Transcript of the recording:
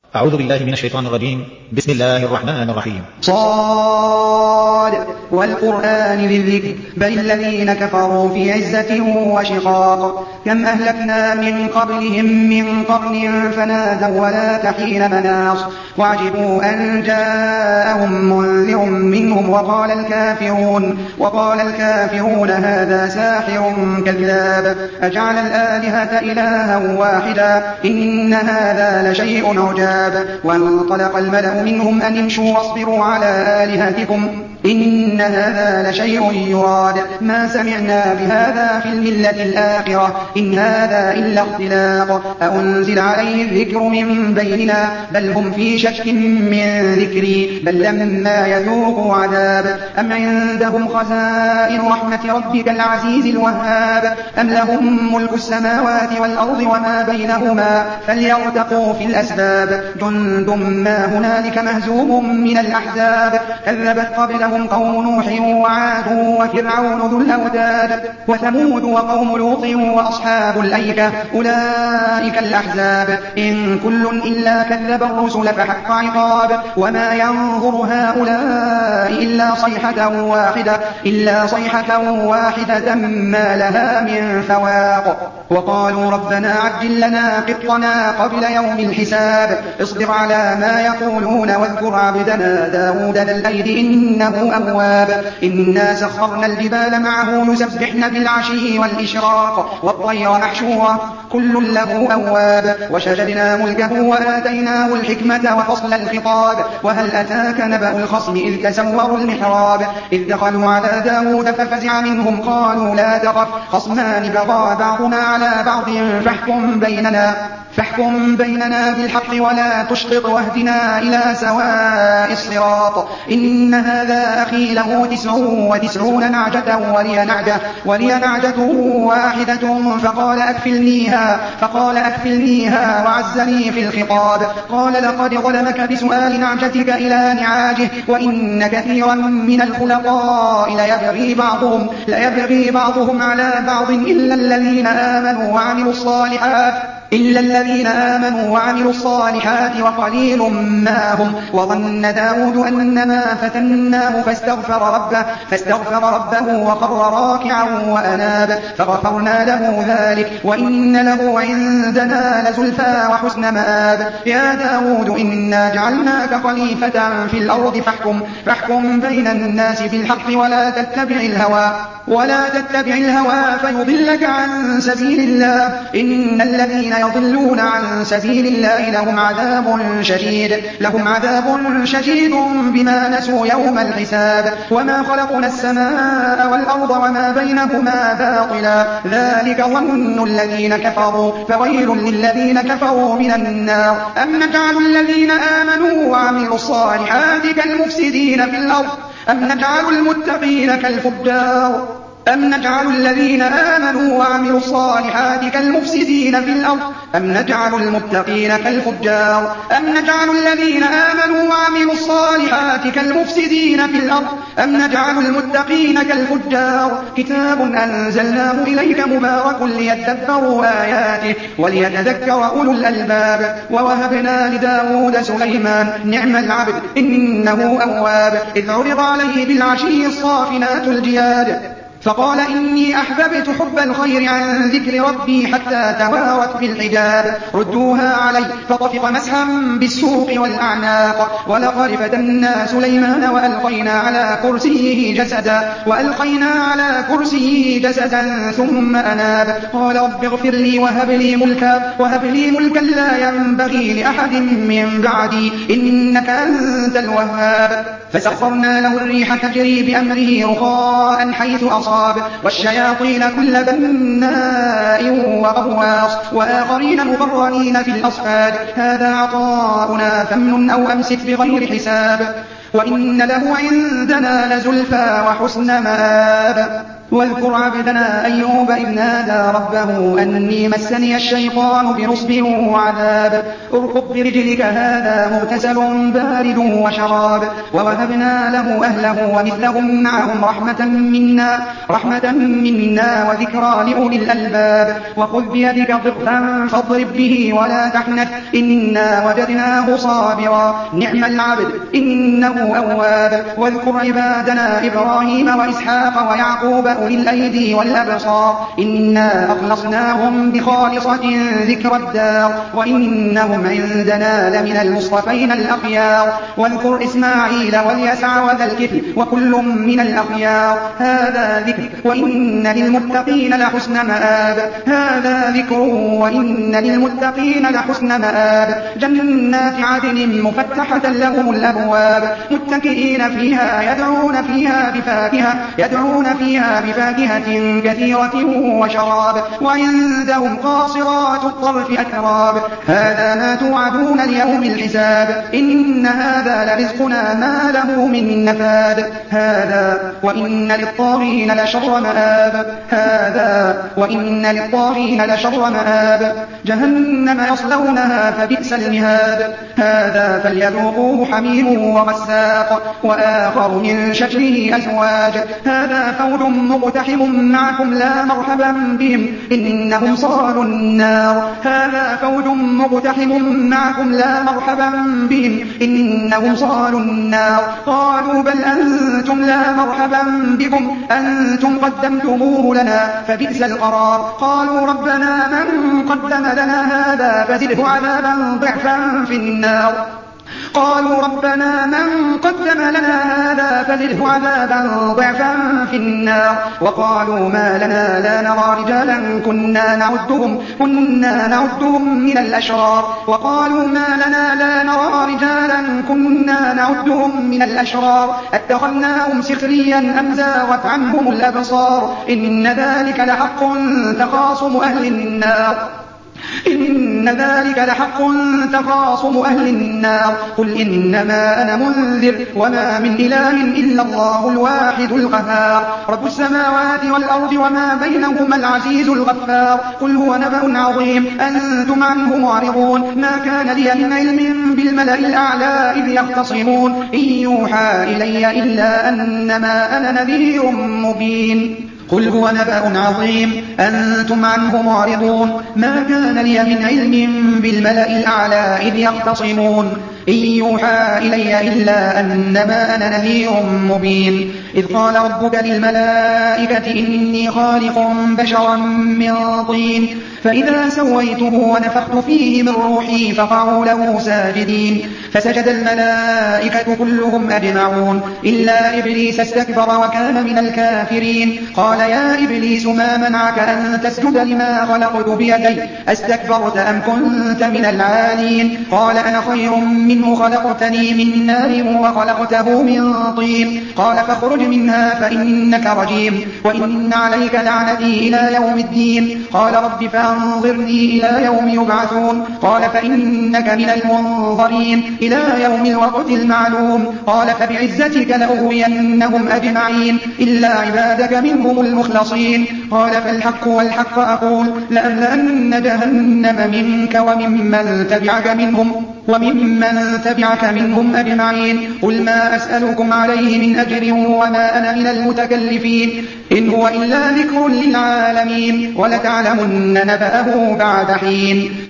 أعوذ بالله من الشيطان الرجيم. بسم الله الرحمن الرحيم. صاد والقرآن ذي الذكر بل الذين كفروا في عزة وشقاق كم أهلكنا من قبلهم من قرن فنادوا ولا تحين مناص وعجبوا أن جاءهم منذر منهم وقال الكافرون هذا ساحر كذاب أجعل الآلهة إلها واحدا إن هذا لشيء عجاب وانطلق الملأ منهم أن امشوا واصبروا على آلهتكم إن هذا لشيء يراد ما سمعنا بهذا في الملة الآخرة إن هذا إلا اختلاق أأنزل عليه الذكر من بيننا بل هم في شك من ذكري بل لما يذوقوا عذاب أم عندهم خزائن رحمة ربك العزيز الوهاب أم لهم ملك السماوات والأرض وما بينهما فليرتقوا في الأسباب جند ما هنالك مهزوم من الأحزاب كذبت قبلهم قوم نوح وعاد وفرعون ذو الأوتاد وثمود وقوم لوط وأصحاب الأيكة أولئك الأحزاب إن كل إلا كذب الرسل فحق عقاب وما ينظر هؤلاء إلا صيحة واحدة ما لها من فواق وقالوا ربنا عجل لنا قطنا قبل يوم الحساب اصبر على ما يقولون واذكر عبدنا داود ذا الأيد إنه أواب إنا سخرنا الجبال معه يسبحن بالعشي والإشراق والطير محشورة كل له أواب وشددنا ملكه وآتيناه الحكمة وفصل الخطاب وهل أتاك نبأ الخصم إذ تسوروا المحراب إذ دخلوا على داود ففزع منهم قالوا لا تخف خصمان بغى بعضنا على بعض فاحكم بيننا بالحق ولا تشطط واهدنا إلى سواء الصراط إن هذا أخي له 99 نعجة ولي نعجة واحدة فقال أكفلنيها وعزني في الخطاب قال لقد ظلمك بسؤال نعجتك إلى نعاجه وإن كثيرا من الخلقاء ليبغي بعضهم على بعض إلا الذين آمنوا وعملوا الصالحات وقليل ما هم وظن داود أنما فتناه فاستغفر ربه وخر راكعا وأناب فغفرنا له ذلك وإن له عندنا لزلفى وحسن مآب يا داود إنا جعلناك خليفة في الأرض فاحكم بين الناس بالحق ولا تتبع الهوى فيضلك عن سبيل الله إن الذين يضلون عن سبيل الله لهم عذاب شديد بما نسوا يوم الحساب وما خلقنا السماء والأرض وما بينهما باطلا ذلك ظن الذين كفروا فويل للذين كفروا من النار أم نجعل الذين آمنوا وعملوا الصالحات كالمفسدين في الأرض أم نجعل المتقين كالفجار أم نجعل الذين آمنوا وعملوا الصالحات كالمفسدين في الأرض أم نجعل المتقين كالفجار أم نجعل الذين آمنوا وعملوا الصالحات كالمفسدين في الأرض أم نجعل المتقين كالفجار كتاب أنزلناه إليك مبارك ليدبروا آياته وليتذكر أولو الألباب ووهبنا لداود سليمان نعم العبد إنه أواب إذ عرض عليه بالعشي الصافنات الجياد فقال إني أحببت حب الخير عن ذكر ربي حتى توارت بالحجاب ردوها علي فطفق مسحا بالسوق والأعناق ولقد فتنا سليمان وألقينا على كرسيه جسدا ثم أناب قال رب اغفر لي وهب لي ملكا لا ينبغي لأحد من بعدي إنك أنت الوهاب فسخرنا له الريح تجري بأمره رخاء حيث أصاب والشياطين كل بناء وغواص وآخرين مقرنين في الأصفاد هذا عطاؤنا فامنن أو أمسك بغير حساب وإن له عندنا لزلفى وحسن مآب واذكر عبدنا أيوب إذ نادى ربه أني مسني الشيطان بنصب وعذاب اركض برجلك هذا مغتسل بارد وشراب ووهبنا له أهله ومثلهم معهم رحمة منا وذكرى لأولي الألباب وخذ بيدك ضغثا فاضرب به ولا تحنث إنا وجدناه صابرا نعم العبد إنه أواب واذكر عبادنا إبراهيم وإسحاق ويعقوب أولي الأيدي والأبصار إنا أخلصناهم بخالصة ذكر الدار وإنهم عندنا لمن المصطفين الأخيار واذكر إسماعيل واليسع وذا الكفل وكل من الأخيار هذا ذكر وإن للمتقين لحسن مآب هذا ذكر وإن للمتقين لحسن مآب جنات عدن مفتحة لهم الأبواب متكئين فيها يدعون فيها بفاكهة كثيرة وشراب وعندهم قاصرات الطرف أتراب هذا ما توعدون ليوم الحساب إن هذا لرزقنا ما له من نفاد هذا وإن للطاغين لشر مآب جهنم يصلونها فبئس المهاد هذا فليذوقوه حميم وغساق وآخر من شكله أزواج هذا فوج مقتحم معكم لا مرحبا بهم إنهم صالوا النار هذا فوج مقتحم معكم لا مرحبا بهم إنهم صالوا النار قالوا بل أنتم لا مرحبا بكم أنتم قدمتموه لنا فبئس القرار قالوا ربنا من قدم لنا هذا فزده عذابا ضعفا في النار قالوا ربنا من قدم لنا هذا فزده عذابا ضعفا في النار وقالوا ما لنا لا نرى رجالا كنا نعدهم من الأشرار وقالوا ما لنا لا نرى رجالا كنا نعدهم من الأشرار اتخذناهم سخريا أم زاغت عنهم الأبصار إن ذلك لحق تخاصم أهل النار قل إنما أنا منذر وما من إله إلا الله الواحد القهار رب السماوات والأرض وما بينهما العزيز الغفار قل هو نبأ عظيم أنتم عنه معرضون ما كان لي من علم بالملأ الأعلى إذ يختصمون إن يوحى إلي إلا أنما أنا نذير مبين قل هو نبأ عظيم أنتم عنه معرضون ما كان لي من علم بالملأ الأعلى إذ يختصمون إن يوحى إلي إلا أنما أنا نذير مبين إذ قال ربك للملائكة إني خالق بشرا من طين فإذا سويته ونفخت فيه من روحي فقعوا له ساجدين فسجد الملائكة كلهم أجمعون إلا إبليس استكبر وكان من الكافرين قال يا إبليس ما منعك أن تسجد لما خلقت بيدي أستكبرت أم كنت من العالين قال أنا خير منه خلقتني من نار وخلقته من طين قال فاخرج منها فإنك رجيم وإن عليك لعنتي إلى يوم الدين قال رب فأنظرني إلى يوم يبعثون قال فإنك من المنظرين إلى يوم الوقت المعلوم قال فبعزتك لأغوينهم أجمعين إلا عبادك منهم المخلصين قال فالحق والحق أقول لأملأن جهنم منك وممن تبعك منهم أجمعين قل ما أسألكم عليه من أجر وما أنا من المتكلفين إن هو إلا ذكر للعالمين ولتعلمن نبأه بعد حين